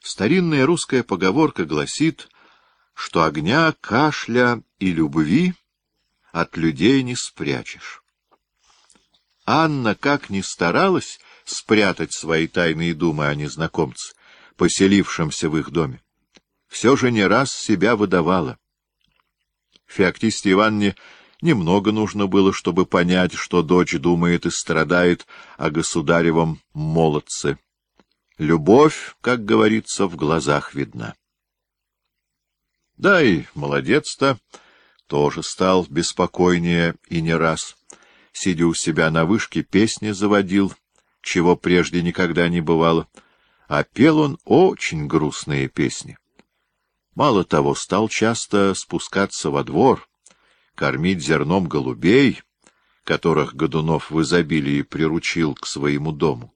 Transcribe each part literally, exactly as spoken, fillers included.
Старинная русская поговорка гласит, что огня, кашля и любви от людей не спрячешь. Анна, как ни старалась спрятать свои тайные думы о незнакомце, поселившемся в их доме, все же не раз себя выдавала. Феоктисте Ивановне немного нужно было, чтобы понять, что дочь думает и страдает о государевом молодце. Любовь, как говорится, в глазах видна. Да и молодец-то тоже стал беспокойнее и не раз. Сидя у себя на вышке, песни заводил, чего прежде никогда не бывало, а пел он очень грустные песни. Мало того, стал часто спускаться во двор, кормить зерном голубей, которых Годунов в изобилии приручил к своему дому.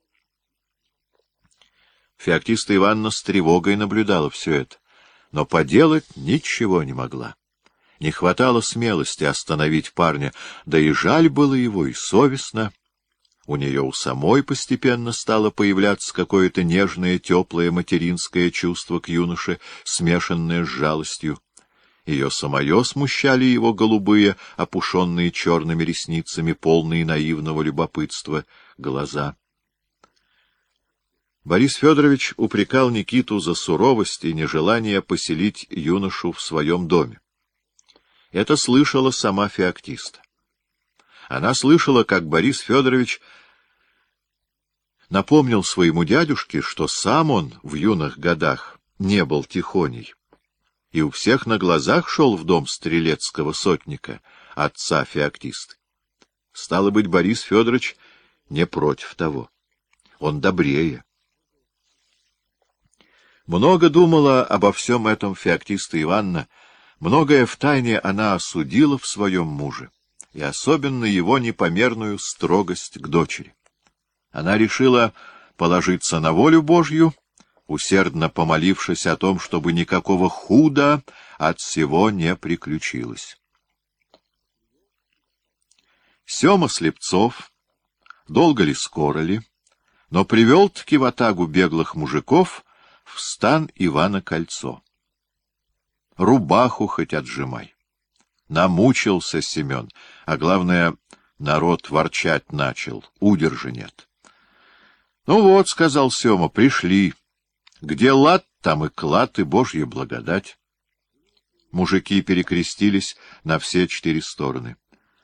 Феоктиста Ивановна с тревогой наблюдала все это, но поделать ничего не могла. Не хватало смелости остановить парня, да и жаль было его, и совестно. У нее у самой постепенно стало появляться какое-то нежное, теплое материнское чувство к юноше, смешанное с жалостью. Ее самое смущали его голубые, опушенные черными ресницами, полные наивного любопытства, глаза. Борис Федорович упрекал Никиту за суровость и нежелание поселить юношу в своем доме. Это слышала сама Феоктиста. Она слышала, как Борис Федорович напомнил своему дядюшке, что сам он в юных годах не был тихоней, и у всех на глазах шел в дом стрелецкого сотника, отца Феоктисты. Стало быть, Борис Федорович не против того. Он добрее. Много думала обо всем этом Феоктиста Ивановна, многое втайне она осудила в своем муже, и особенно его непомерную строгость к дочери. Она решила положиться на волю Божью, усердно помолившись о том, чтобы никакого худа от всего не приключилось. Сема Слепцов, долго ли, скоро ли, но привел-таки в атагу беглых мужиков в стан Ивана Кольцо. Рубаху хоть отжимай. Намучился Семен, а главное, народ ворчать начал, удержа нет. — Ну вот, — сказал Сема, — пришли. Где лад, там и клад, и Божья благодать. Мужики перекрестились на все четыре стороны.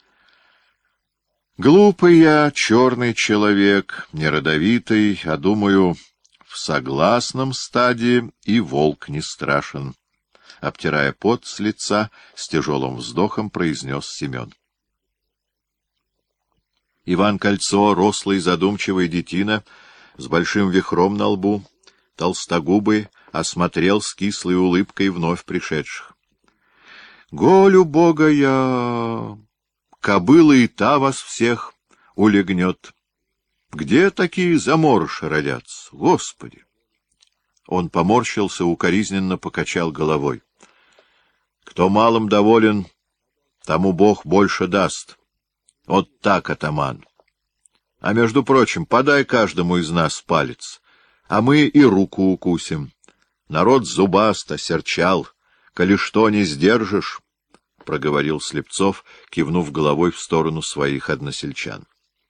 Глупый я, черный человек, неродовитый, а думаю, в согласном стадии и волк не страшен. Обтирая пот с лица, с тяжелым вздохом произнес Семен. Иван Кольцо, рослый задумчивый детина, с большим вихром на лбу, толстогубый, осмотрел с кислой улыбкой вновь пришедших. — Голю бога я! Кобыла и та вас всех улегнет. Где такие заморыши родятся? Господи! Он поморщился, укоризненно покачал головой. — Кто малым доволен, тому Бог больше даст. Вот так, атаман. А между прочим, подай каждому из нас палец, а мы и руку укусим. Народ зубаст, осерчал. Коли что не сдержишь, — проговорил Слепцов, кивнув головой в сторону своих односельчан.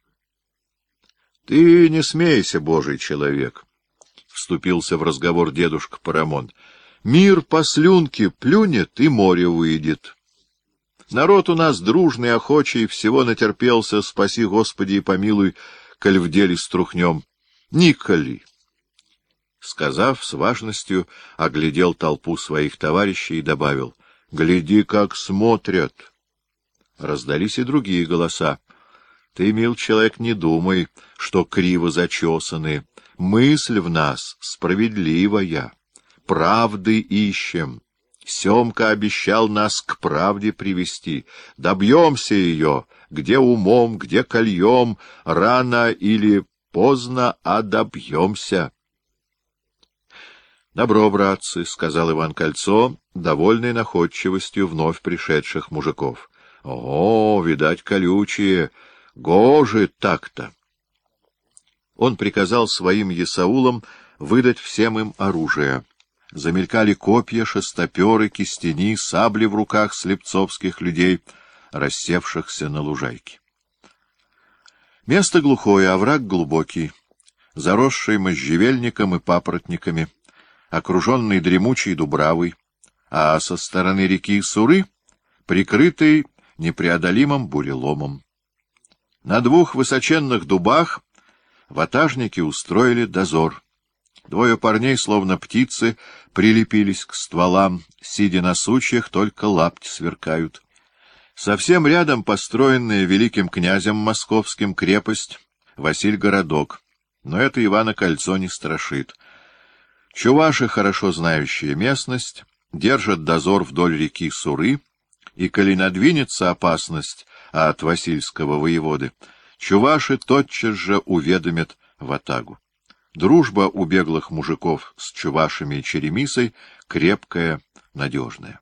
— Ты не смейся, Божий человек, — вступился в разговор дедушка Парамон. — Мир по слюнке плюнет и море выйдет. Народ у нас дружный, охочий, всего натерпелся, спаси, Господи, и помилуй, коль в деле струхнем. Николи! Сказав с важностью, оглядел толпу своих товарищей и добавил: — Гляди, как смотрят! Раздались и другие голоса. — Ты, мил человек, не думай, что криво зачесаны. Мысль в нас справедливая. Правды ищем. Семка обещал нас к правде привести. Добьемся ее, где умом, где кольем, рано или поздно, а добьемся. — Добро, братцы, — сказал Иван Кольцо, довольный находчивостью вновь пришедших мужиков. — О, видать, колючие, гожи так-то. Он приказал своим есаулам выдать всем им оружие. Замелькали копья, шестоперы, кистени, сабли в руках слепцовских людей, рассевшихся на лужайке. Место глухое, овраг глубокий, заросший можжевельником и папоротниками, окруженный дремучей дубравой, а со стороны реки Суры прикрытый непреодолимым буреломом. На двух высоченных дубах ватажники устроили дозор. Двое парней, словно птицы, прилепились к стволам, сидя на сучьях, только лапти сверкают. Совсем рядом построенная великим князем московским крепость Василь-городок, но это Ивана Кольцо не страшит. Чуваши, хорошо знающие местность, держат дозор вдоль реки Суры, и, коли надвинется опасность от Васильского воеводы, чуваши тотчас же уведомят ватагу. Дружба у беглых мужиков с чувашами и черемисой крепкая, надежная.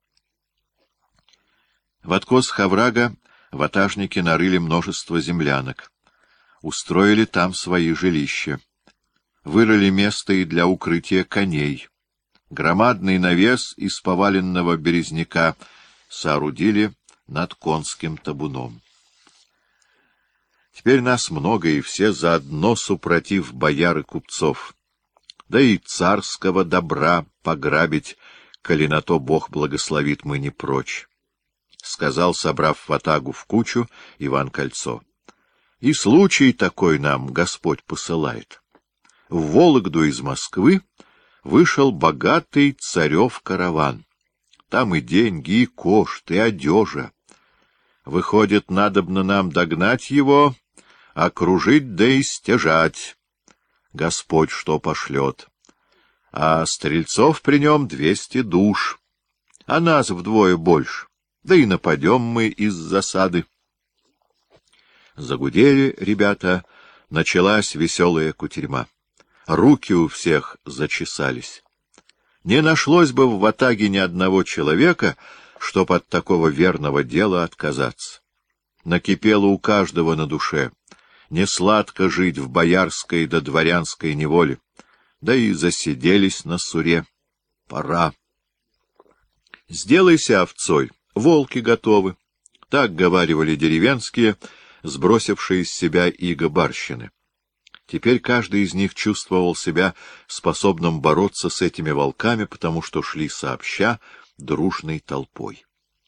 В откосах оврага ватажники нарыли множество землянок, устроили там свои жилища, вырыли место и для укрытия коней. Громадный навес из поваленного березняка соорудили над конским табуном. Теперь нас много, и все заодно супротив бояр и купцов. Да и царского добра пограбить, коли на то Бог благословит, мы не прочь, — сказал, собрав ватагу в кучу, Иван Кольцо. И случай такой нам Господь посылает. В Вологду из Москвы вышел богатый царев караван. Там и деньги, и кошт, и одежа. Выходит, надобно нам догнать его, окружить да истяжать. Господь что пошлет. А стрельцов при нем двести душ, а нас вдвое больше, да и нападем мы из засады. Загудели ребята, началась веселая кутерьма. Руки у всех зачесались. Не нашлось бы в ватаге ни одного человека, чтоб от такого верного дела отказаться. Накипело у каждого на душе. Не сладко жить в боярской да дворянской неволе, да и засиделись на суре. Пора. Сделайся овцой, волки готовы. Так говаривали деревенские, сбросившие с себя иго барщины. Теперь каждый из них чувствовал себя способным бороться с этими волками, потому что шли сообща дружной толпой.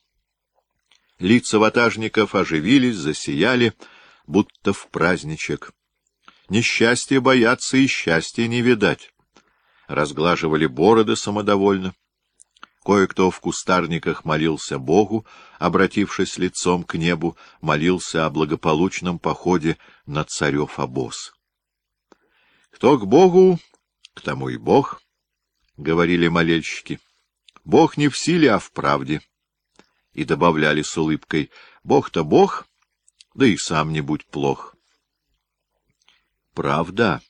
Лица ватажников оживились, засияли, будто в праздничек. Несчастья боятся и счастья не видать. Разглаживали бороды самодовольно. Кое-кто в кустарниках молился Богу, обратившись лицом к небу, молился о благополучном походе на царев обоз. Кто к Богу, к тому и Бог, — говорили молельщики. Бог не в силе, а в правде. И добавляли с улыбкой: Бог-то Бог, да и сам не будь плох. Правда.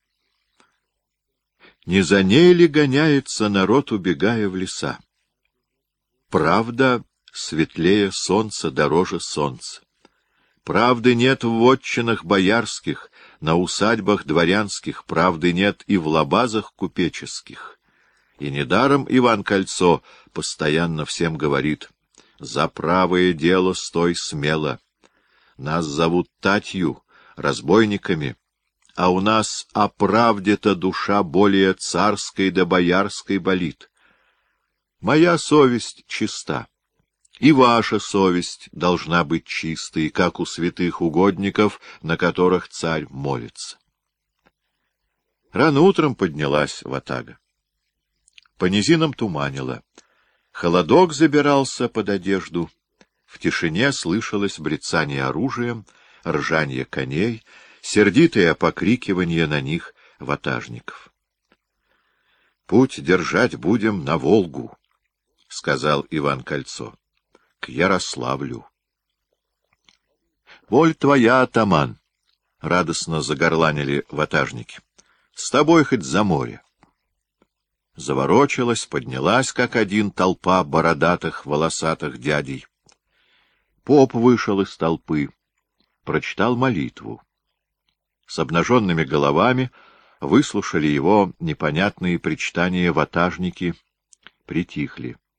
Не за ней ли гоняется народ, убегая в леса? Правда светлее солнца, дороже солнца. Правды нет в вотчинах боярских, на усадьбах дворянских, правды нет и в лабазах купеческих. И недаром Иван Кольцо постоянно всем говорит: за правое дело стой смело. Нас зовут татью, разбойниками, а у нас о правде-то душа более царской да боярской болит. Моя совесть чиста, и ваша совесть должна быть чистой, как у святых угодников, на которых царь молится. Рано утром поднялась ватага. По низинам туманило. Холодок забирался под одежду. В тишине слышалось брецание оружием, ржанье коней, сердитое покрикивание на них ватажников. — Путь держать будем на Волгу, — сказал Иван Кольцо, — к Ярославлю. — Боль твоя, атаман! — радостно загорланили ватажники. — С тобой хоть за море. Заворочилась, поднялась, как один, толпа бородатых, волосатых дядей. Поп вышел из толпы, прочитал молитву. С обнаженными головами выслушали его непонятные причитания ватажники, притихли.